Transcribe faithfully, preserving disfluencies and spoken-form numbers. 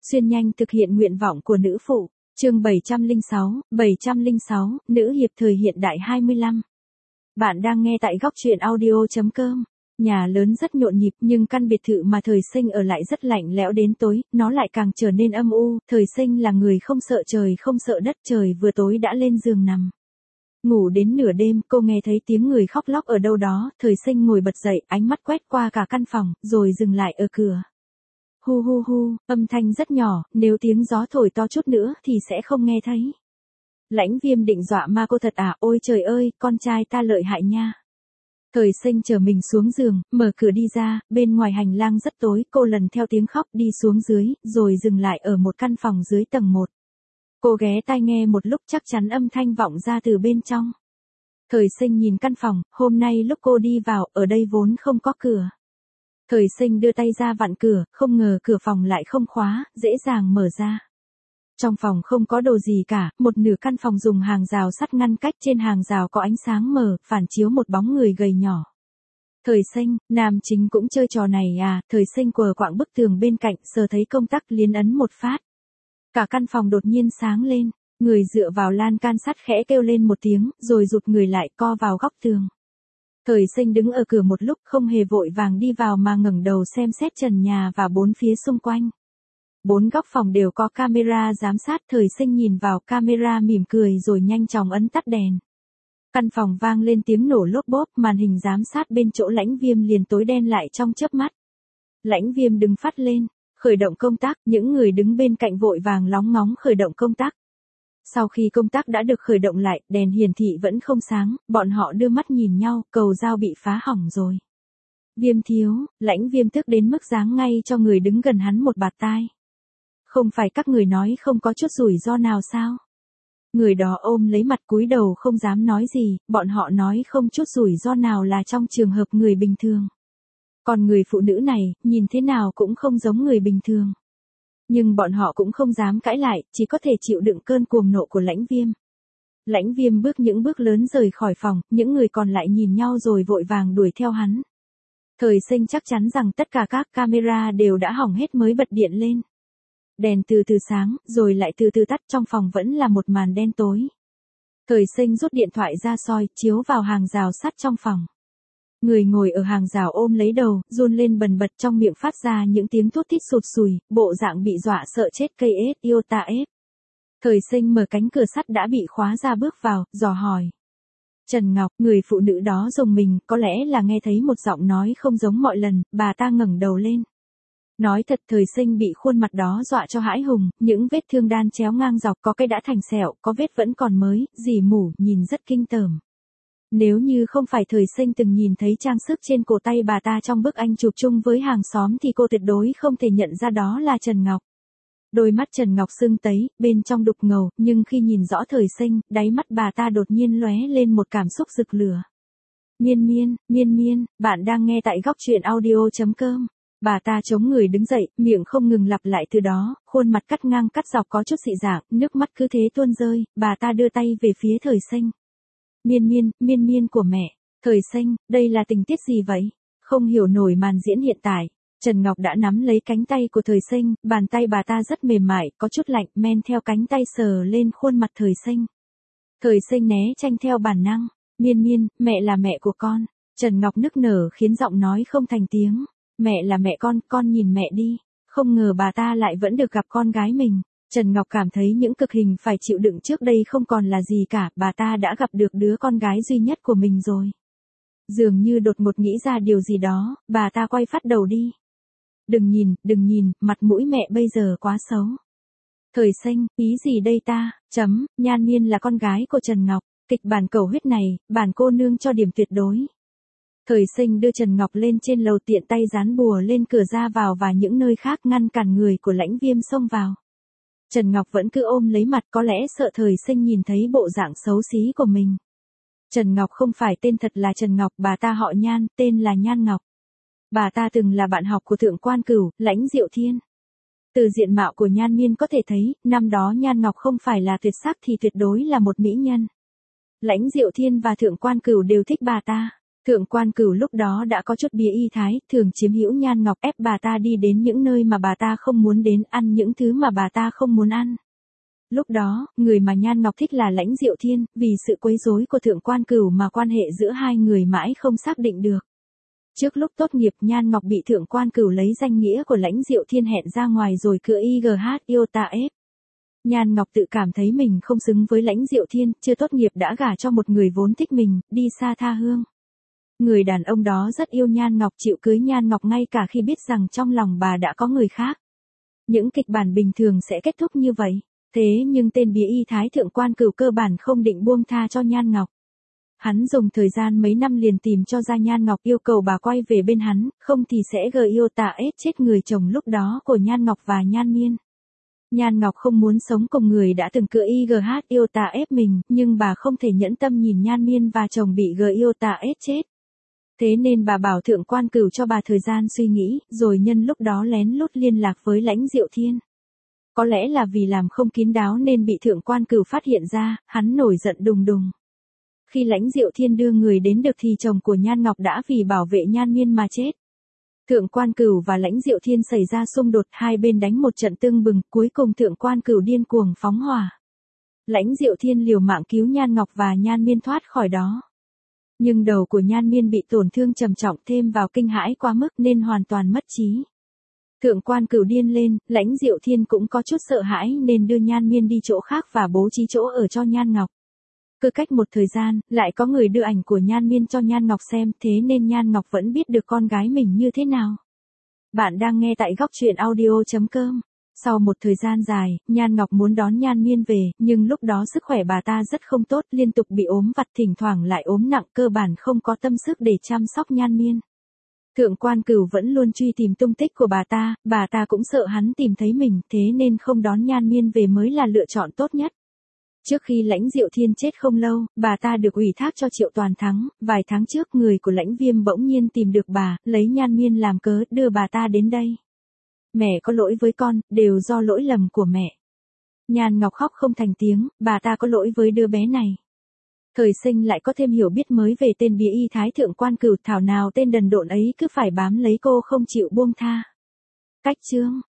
Xuyên nhanh thực hiện nguyện vọng của nữ phụ. Chương bảy trăm lẻ sáu, bảy trăm lẻ sáu, nữ hiệp thời hiện đại hai mươi lăm. Bạn đang nghe tại góc truyện audio chấm com. Nhà lớn rất nhộn nhịp nhưng căn biệt thự mà Thời Sinh ở lại rất lạnh lẽo đến tối, nó lại càng trở nên âm u. Thời Sinh là người không sợ trời không sợ đất, trời vừa tối đã lên giường nằm. Ngủ đến nửa đêm, cô nghe thấy tiếng người khóc lóc ở đâu đó. Thời Sinh ngồi bật dậy, ánh mắt quét qua cả căn phòng, rồi dừng lại ở cửa. Hu hu hu, âm thanh rất nhỏ, nếu tiếng gió thổi to chút nữa thì sẽ không nghe thấy. Lãnh Viêm định dọa ma cô thật à, ôi trời ơi, con trai ta lợi hại nha. Thời Sinh chở mình xuống giường, mở cửa đi ra, bên ngoài hành lang rất tối, cô lần theo tiếng khóc đi xuống dưới, rồi dừng lại ở một căn phòng dưới tầng một. Cô ghé tai nghe một lúc, chắc chắn âm thanh vọng ra từ bên trong. Thời Sinh nhìn căn phòng, hôm nay lúc cô đi vào, ở đây vốn không có cửa. Thời Sinh đưa tay ra vặn cửa, không ngờ cửa phòng lại không khóa, dễ dàng mở ra. Trong phòng không có đồ gì cả, một nửa căn phòng dùng hàng rào sắt ngăn cách, trên hàng rào có ánh sáng mờ, phản chiếu một bóng người gầy nhỏ. Thời Sinh, nam chính cũng chơi trò này à? Thời Sinh quờ quạng bức tường bên cạnh, sờ thấy công tắc liền ấn một phát. Cả căn phòng đột nhiên sáng lên, người dựa vào lan can sắt khẽ kêu lên một tiếng, rồi rụt người lại co vào góc tường. Thời Sinh đứng ở cửa một lúc, không hề vội vàng đi vào mà ngẩng đầu xem xét trần nhà và bốn phía xung quanh. Bốn góc phòng đều có camera giám sát. Thời Sinh nhìn vào camera mỉm cười rồi nhanh chóng ấn tắt đèn. Căn phòng vang lên tiếng nổ lốp bốp, màn hình giám sát bên chỗ Lãnh Viêm liền tối đen lại trong chớp mắt. Lãnh Viêm đứng phát lên, khởi động công tắc, những người đứng bên cạnh vội vàng lóng ngóng khởi động công tắc. Sau khi công tắc đã được khởi động lại, đèn hiển thị vẫn không sáng, bọn họ đưa mắt nhìn nhau, cầu dao bị phá hỏng rồi. Viêm thiếu, Lãnh Viêm tức đến mức giáng ngay cho người đứng gần hắn một bạt tai. Không phải các người nói không có chút rủi ro nào sao? Người đó ôm lấy mặt cúi đầu không dám nói gì, bọn họ nói không chút rủi ro nào là trong trường hợp người bình thường. Còn người phụ nữ này, nhìn thế nào cũng không giống người bình thường. Nhưng bọn họ cũng không dám cãi lại, chỉ có thể chịu đựng cơn cuồng nộ của Lãnh Viêm. Lãnh Viêm bước những bước lớn rời khỏi phòng, những người còn lại nhìn nhau rồi vội vàng đuổi theo hắn. Thời Sinh chắc chắn rằng tất cả các camera đều đã hỏng hết mới bật điện lên. Đèn từ từ sáng, rồi lại từ từ tắt, trong phòng vẫn là một màn đen tối. Thời Sinh rút điện thoại ra soi, chiếu vào hàng rào sắt trong phòng. Người ngồi ở hàng rào ôm lấy đầu, run lên bần bật, trong miệng phát ra những tiếng thút thít sụt sùi, bộ dạng bị dọa sợ chết cây ép, yêu ta ép. Thời Sinh mở cánh cửa sắt đã bị khóa ra bước vào, dò hỏi. Trần Ngọc, người phụ nữ đó rùng mình, có lẽ là nghe thấy một giọng nói không giống mọi lần, bà ta ngẩng đầu lên. Nói thật, Thời Sinh bị khuôn mặt đó dọa cho hãi hùng, những vết thương đan chéo ngang dọc, có cái đã thành sẹo, có vết vẫn còn mới, rỉ mủ, nhìn rất kinh tởm. Nếu như không phải Thời Sinh từng nhìn thấy trang sức trên cổ tay bà ta trong bức ảnh chụp chung với hàng xóm thì cô tuyệt đối không thể nhận ra đó là Trần Ngọc. Đôi mắt Trần Ngọc sưng tấy, bên trong đục ngầu, nhưng khi nhìn rõ Thời Sinh, đáy mắt bà ta đột nhiên lóe lên một cảm xúc rực lửa. Miên miên, miên miên, bạn đang nghe tại góc truyện audio chấm com. Bà ta chống người đứng dậy, miệng không ngừng lặp lại từ đó, khuôn mặt cắt ngang cắt dọc có chút dị dạng, nước mắt cứ thế tuôn rơi, bà ta đưa tay về phía Thời Sinh. Miên miên, miên miên của mẹ. Thời Sinh, đây là tình tiết gì vậy? Không hiểu nổi màn diễn hiện tại. Trần Ngọc đã nắm lấy cánh tay của Thời Sinh, bàn tay bà ta rất mềm mại, có chút lạnh, men theo cánh tay sờ lên khuôn mặt Thời Sinh. Thời Sinh né tranh theo bản năng. Miên miên, mẹ là mẹ của con. Trần Ngọc nức nở khiến giọng nói không thành tiếng. Mẹ là mẹ con, con nhìn mẹ đi. Không ngờ bà ta lại vẫn được gặp con gái mình. Trần Ngọc cảm thấy những cực hình phải chịu đựng trước đây không còn là gì cả, bà ta đã gặp được đứa con gái duy nhất của mình rồi. Dường như đột ngột nghĩ ra điều gì đó, bà ta quay phát đầu đi. Đừng nhìn, đừng nhìn, mặt mũi mẹ bây giờ quá xấu. Thời Sinh, ý gì đây ta, chấm, Nhan Miên là con gái của Trần Ngọc, kịch bản cầu huyết này, bản cô nương cho điểm tuyệt đối. Thời Sinh đưa Trần Ngọc lên trên lầu, tiện tay dán bùa lên cửa ra vào và những nơi khác ngăn cản người của Lãnh Viêm xông vào. Trần Ngọc vẫn cứ ôm lấy mặt, có lẽ sợ Thời Sinh nhìn thấy bộ dạng xấu xí của mình. Trần Ngọc không phải tên thật là Trần Ngọc, bà ta họ Nhan, tên là Nhan Ngọc. Bà ta từng là bạn học của Thượng Quan Cửu, Lãnh Diệu Thiên. Từ diện mạo của Nhan Miên có thể thấy, năm đó Nhan Ngọc không phải là tuyệt sắc thì tuyệt đối là một mỹ nhân. Lãnh Diệu Thiên và Thượng Quan Cửu đều thích bà ta. Thượng quan Cửu lúc đó đã có chút bía y thái, thường chiếm hữu Nhan Ngọc ép bà ta đi đến những nơi mà bà ta không muốn đến, ăn những thứ mà bà ta không muốn ăn. Lúc đó, người mà Nhan Ngọc thích là Lãnh Diệu Thiên, vì sự quấy rối của Thượng quan Cửu mà quan hệ giữa hai người mãi không xác định được. Trước lúc tốt nghiệp, Nhan Ngọc bị Thượng quan Cửu lấy danh nghĩa của Lãnh Diệu Thiên hẹn ra ngoài rồi cựa i giê hát Iota ép. Nhan Ngọc tự cảm thấy mình không xứng với Lãnh Diệu Thiên, chưa tốt nghiệp đã gả cho một người vốn thích mình, đi xa tha hương. Người đàn ông đó rất yêu Nhan Ngọc, chịu cưới Nhan Ngọc ngay cả khi biết rằng trong lòng bà đã có người khác. Những kịch bản bình thường sẽ kết thúc như vậy. Thế nhưng tên bía y thái Thượng quan Cửu cơ bản không định buông tha cho Nhan Ngọc. Hắn dùng thời gian mấy năm liền tìm cho ra Nhan Ngọc, yêu cầu bà quay về bên hắn, không thì sẽ gây yêu tà ết chết người chồng lúc đó của Nhan Ngọc và Nhan Miên. Nhan Ngọc không muốn sống cùng người đã từng cựa i giê hát yêu tà ép mình, nhưng bà không thể nhẫn tâm nhìn Nhan Miên và chồng bị gờ yêu tà ết chết. Thế nên bà bảo Thượng quan Cửu cho bà thời gian suy nghĩ, rồi nhân lúc đó lén lút liên lạc với Lãnh Diệu Thiên. Có lẽ là vì làm không kín đáo nên bị Thượng quan Cửu phát hiện ra, hắn nổi giận đùng đùng. Khi Lãnh Diệu Thiên đưa người đến được thì chồng của Nhan Ngọc đã vì bảo vệ Nhan Miên mà chết. Thượng quan Cửu và Lãnh Diệu Thiên xảy ra xung đột, hai bên đánh một trận tưng bừng, cuối cùng Thượng quan Cửu điên cuồng phóng hỏa. Lãnh Diệu Thiên liều mạng cứu Nhan Ngọc và Nhan Miên thoát khỏi đó. Nhưng đầu của Nhan Miên bị tổn thương trầm trọng, thêm vào kinh hãi quá mức nên hoàn toàn mất trí. Thượng quan Cửu điên lên, Lãnh Diệu Thiên cũng có chút sợ hãi nên đưa Nhan Miên đi chỗ khác và bố trí chỗ ở cho Nhan Ngọc. Cứ cách một thời gian, lại có người đưa ảnh của Nhan Miên cho Nhan Ngọc xem, thế nên Nhan Ngọc vẫn biết được con gái mình như thế nào. Bạn đang nghe tại góc truyện audio chấm com. Sau một thời gian dài, Nhan Ngọc muốn đón Nhan Miên về, nhưng lúc đó sức khỏe bà ta rất không tốt, liên tục bị ốm vặt, thỉnh thoảng lại ốm nặng, cơ bản không có tâm sức để chăm sóc Nhan Miên. Thượng quan Cửu vẫn luôn truy tìm tung tích của bà ta, bà ta cũng sợ hắn tìm thấy mình, thế nên không đón Nhan Miên về mới là lựa chọn tốt nhất. Trước khi Lãnh Diệu Thiên chết không lâu, bà ta được ủy thác cho Triệu Toàn Thắng, vài tháng trước người của Lãnh Viêm bỗng nhiên tìm được bà, lấy Nhan Miên làm cớ, đưa bà ta đến đây. Mẹ có lỗi với con, đều do lỗi lầm của mẹ. Nhan Ngọc khóc không thành tiếng, bà ta có lỗi với đứa bé này. Thời sinh lại có thêm hiểu biết mới về tên bía y thái Thượng quan Cửu, thảo nào tên đần độn ấy cứ phải bám lấy cô không chịu buông tha. Cách chương